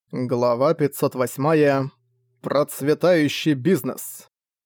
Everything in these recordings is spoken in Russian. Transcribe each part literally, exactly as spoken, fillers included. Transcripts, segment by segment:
Глава пятьсот восемь. Процветающий бизнес.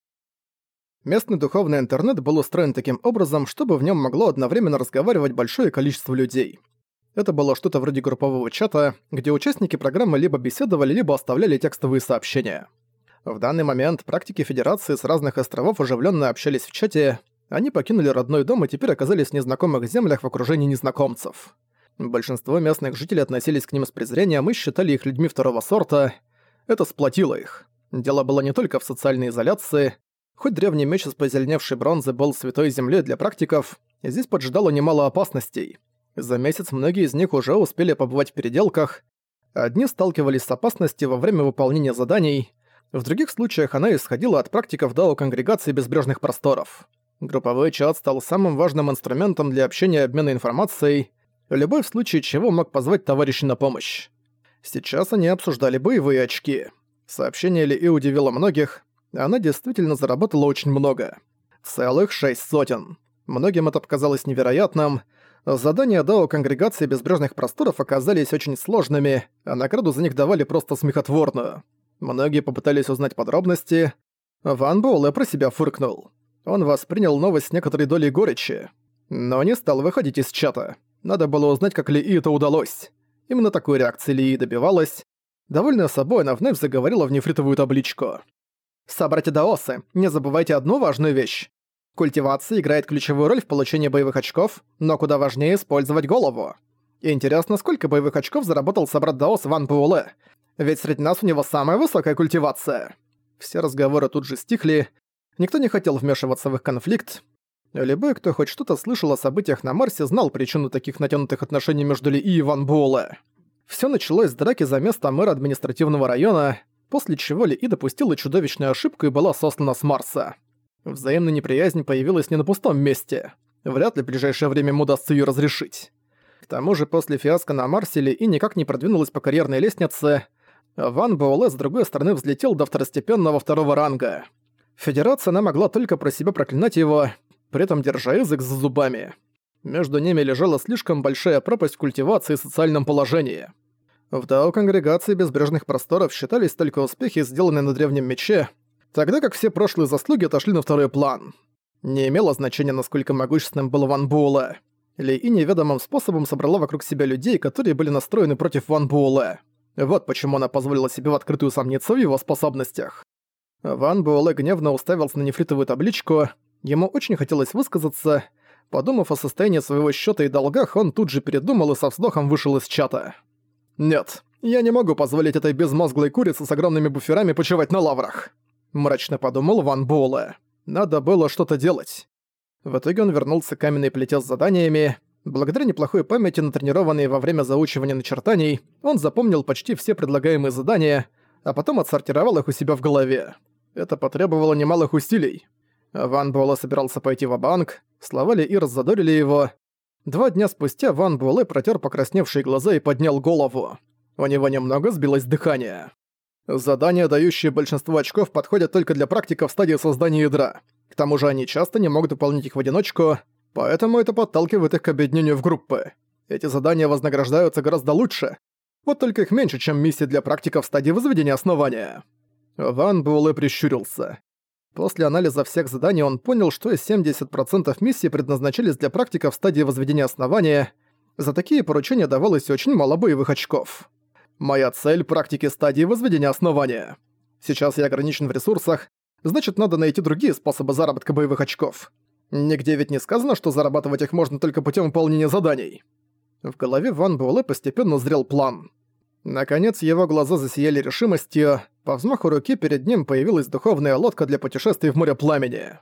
Местный духовный интернет был устроен таким образом, чтобы в нем могло одновременно разговаривать большое количество людей. Это было что-то вроде группового чата, где участники программы либо беседовали, либо оставляли текстовые сообщения. В данный момент практики Федерации с разных островов оживленно общались в чате, они покинули родной дом и теперь оказались в незнакомых землях в окружении незнакомцев. Большинство местных жителей относились к ним с презрением и считали их людьми второго сорта. Это сплотило их. Дело было не только в социальной изоляции. Хоть древний меч из позеленевшей бронзы был святой землей для практиков, здесь поджидало немало опасностей. За месяц многие из них уже успели побывать в переделках. Одни сталкивались с опасностью во время выполнения заданий, в других случаях она исходила от практиков дао Конгрегации Безбрежных Просторов. Групповой чат стал самым важным инструментом для общения и обмена информацией, любой в случае чего мог позвать товарища на помощь. Сейчас они обсуждали боевые очки. Сообщение Ли удивило многих, она действительно заработала очень много. Целых шесть сотен. Многим это показалось невероятным. Задания дао Конгрегации Безбрежных Просторов оказались очень сложными, а награду за них давали просто смехотворную. Многие попытались узнать подробности. Ван Буэлэ про себя фыркнул. Он воспринял новость с некоторой долей горечи, но не стал выходить из чата. Надо было узнать, как Лии это удалось. Именно такой реакции Лии добивалась. Довольная собой, она вновь заговорила в нефритовую табличку. «Собратья-даосы, не забывайте одну важную вещь. Культивация играет ключевую роль в получении боевых очков, но куда важнее использовать голову. Интересно, сколько боевых очков заработал собрат-даос Ван Буэлэ? Ведь среди нас у него самая высокая культивация». Все разговоры тут же стихли. Никто не хотел вмешиваться в их конфликт. Любой, кто хоть что-то слышал о событиях на Марсе, знал причину таких натянутых отношений между Ли и Ван Буэлэ. Всё началось с драки за место мэра административного района, после чего Ли допустила чудовищную ошибку и была сослана с Марса. Взаимная неприязнь появилась не на пустом месте. Вряд ли в ближайшее время ему удастся её разрешить. К тому же после фиаско на Марсе Ли никак не продвинулась по карьерной лестнице. Ван Буэлэ с другой стороны взлетел до второстепенного второго ранга. Федерация она могла только про себя проклинать его, при этом держа язык за зубами. Между ними лежала слишком большая пропасть в культивации и социальном положении. В дао Конгрегации Безбрежных Просторов считались только успехи, сделанные на Древнем Мече, тогда как все прошлые заслуги отошли на второй план. Не имело значения, насколько могущественным был Ван Буэлэ. Ли неведомым способом собрала вокруг себя людей, которые были настроены против Ван Буэлэ. Вот почему она позволила себе в открытую сомниться в его способностях. Ван Буэлэ гневно уставился на нефритовую табличку. Ему очень хотелось высказаться. Подумав о состоянии своего счета и долгах, он тут же передумал и со вздохом вышел из чата. «Нет, я не могу позволить этой безмозглой курице с огромными буферами почивать на лаврах», – мрачно подумал Ван Буэлэ. «Надо было что-то делать». В итоге он вернулся к каменной плите с заданиями. Благодаря неплохой памяти, натренированной во время заучивания начертаний, он запомнил почти все предлагаемые задания, а потом отсортировал их у себя в голове. Это потребовало немалых усилий. Ван Буэлэ собирался пойти ва-банк, слова Ли раззадорили его. Два дня спустя Ван Буэлэ протер покрасневшие глаза и поднял голову. У него немного сбилось дыхание. Задания, дающие большинство очков, подходят только для практиков в стадии создания ядра. К тому же они часто не могут выполнить их в одиночку, поэтому это подталкивает их к объединению в группы. Эти задания вознаграждаются гораздо лучше. Вот только их меньше, чем миссии для практиков в стадии возведения основания. Ван Буэлэ прищурился. После анализа всех заданий он понял, что семьдесят процентов миссий предназначались для практиков в стадии возведения основания. За такие поручения давалось очень мало боевых очков. Моя цель — практики стадии возведения основания. Сейчас я ограничен в ресурсах, значит, надо найти другие способы заработка боевых очков. Нигде ведь не сказано, что зарабатывать их можно только путем выполнения заданий. В голове Ван Буэлэ постепенно зрел план. Наконец, его глаза засияли решимостью. По взмаху руки перед ним появилась духовная лодка для путешествий в море пламени.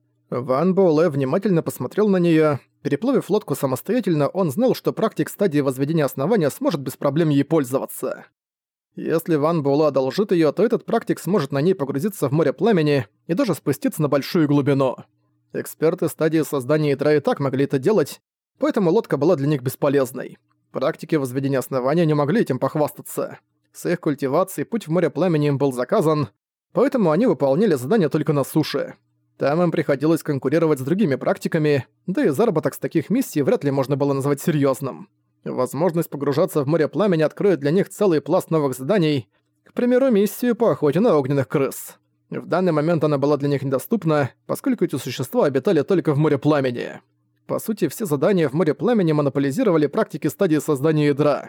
Ван Буэлэ внимательно посмотрел на неё. Переплавив лодку самостоятельно, он знал, что практик стадии возведения основания сможет без проблем ей пользоваться. Если Ван Буэлэ одолжит её, то этот практик сможет на ней погрузиться в море пламени и даже спуститься на большую глубину. Эксперты стадии создания ядра и так могли это делать, поэтому лодка была для них бесполезной. Практики возведения основания не могли этим похвастаться. С их культивацией путь в море пламени им был заказан, поэтому они выполняли задания только на суше. Там им приходилось конкурировать с другими практиками, да и заработок с таких миссий вряд ли можно было назвать серьёзным. Возможность погружаться в море пламени откроет для них целый пласт новых заданий, к примеру, миссию по охоте на огненных крыс. В данный момент она была для них недоступна, поскольку эти существа обитали только в море пламени. По сути, все задания в море пламени монополизировали практики стадии создания ядра.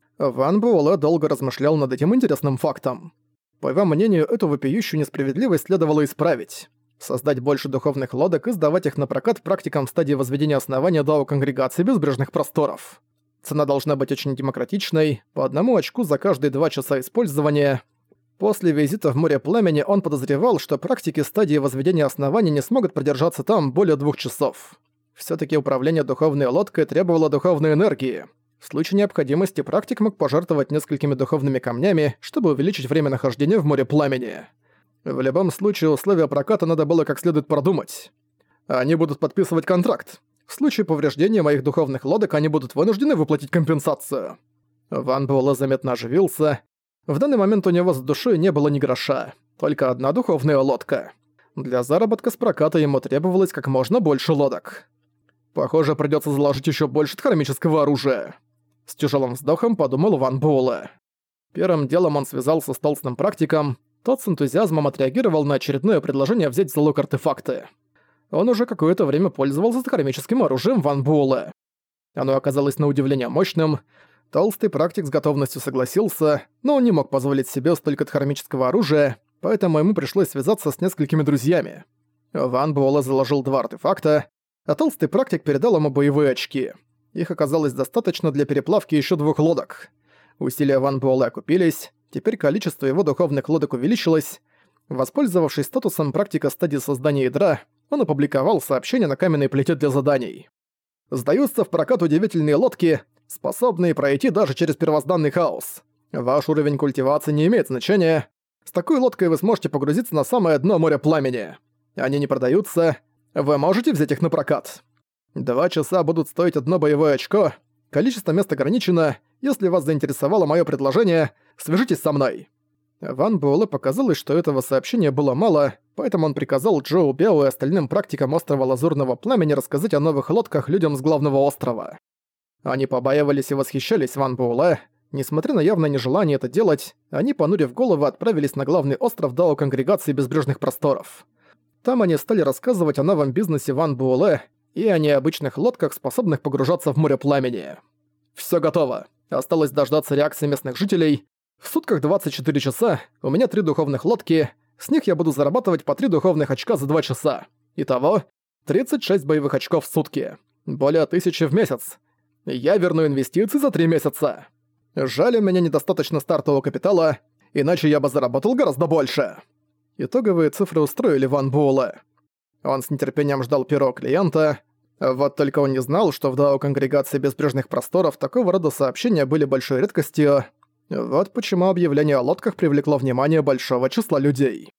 Ван Буэлэ долго размышлял над этим интересным фактом. По его мнению, эту вопиющую несправедливость следовало исправить. Создать больше духовных лодок и сдавать их на прокат практикам в стадии возведения основания Дао Конгрегации Безбрежных Просторов. Цена должна быть очень демократичной, по одному очку за каждые два часа использования. После визита в море пламени он подозревал, что практики стадии возведения оснований не смогут продержаться там более двух часов. Всё-таки управление духовной лодкой требовало духовной энергии. В случае необходимости практик мог пожертвовать несколькими духовными камнями, чтобы увеличить время нахождения в море пламени. В любом случае, условия проката надо было как следует продумать. Они будут подписывать контракт. В случае повреждения моих духовных лодок они будут вынуждены выплатить компенсацию. Ван Буэлэ заметно оживился. В данный момент у него за душой не было ни гроша, только одна духовная лодка. Для заработка с проката ему требовалось как можно больше лодок. Похоже, придётся заложить ещё больше хромического оружия. С тяжёлым вздохом подумал Ван Буэлэ. Первым делом он связался с толстым практиком. Тот с энтузиазмом отреагировал на очередное предложение взять в залог артефакты. Он уже какое-то время пользовался хромическим оружием Ван Буэлэ. Оно оказалось на удивление мощным. Толстый практик с готовностью согласился, но он не мог позволить себе столько хромического оружия, поэтому ему пришлось связаться с несколькими друзьями. Ван Буэлэ заложил два артефакта, а толстый практик передал ему боевые очки. Их оказалось достаточно для переплавки ещё двух лодок. Усилия Ван Буэлэ окупились, теперь количество его духовных лодок увеличилось. Воспользовавшись статусом практика стадии создания ядра, он опубликовал сообщение на каменной плите для заданий. «Сдаются в прокат удивительные лодки, способные пройти даже через первозданный хаос. Ваш уровень культивации не имеет значения. С такой лодкой вы сможете погрузиться на самое дно моря пламени. Они не продаются. Вы можете взять их на прокат. Два часа будут стоить одно боевое очко. Количество мест ограничено. Если вас заинтересовало моё предложение, свяжитесь со мной». Ван Буэлэ показалось, что этого сообщения было мало, поэтому он приказал Джоу Бяо и остальным практикам острова Лазурного Пламени рассказать о новых лодках людям с главного острова. Они побаивались и восхищались Ван Буэлэ. Несмотря на явное нежелание это делать, они, понурив головы, отправились на главный остров Дао Конгрегации Безбрежных Просторов. Там они стали рассказывать о новом бизнесе Ван Буэлэ и о необычных лодках, способных погружаться в море пламени. «Всё готово. Осталось дождаться реакции местных жителей. В сутках двадцать четыре часа, у меня три духовных лодки, с них я буду зарабатывать по три духовных очка за два часа. Итого, тридцать шесть боевых очков в сутки. Более тысячи в месяц. Я верну инвестиции за три месяца. Жаль, у меня недостаточно стартового капитала, иначе я бы заработал гораздо больше». Итоговые цифры устроили Ван Буэлэ. Он с нетерпением ждал первого клиента, вот только он не знал, что в Дао Конгрегации Безбрежных Просторов такого рода сообщения были большой редкостью. Вот почему объявление о лодках привлекло внимание большого числа людей.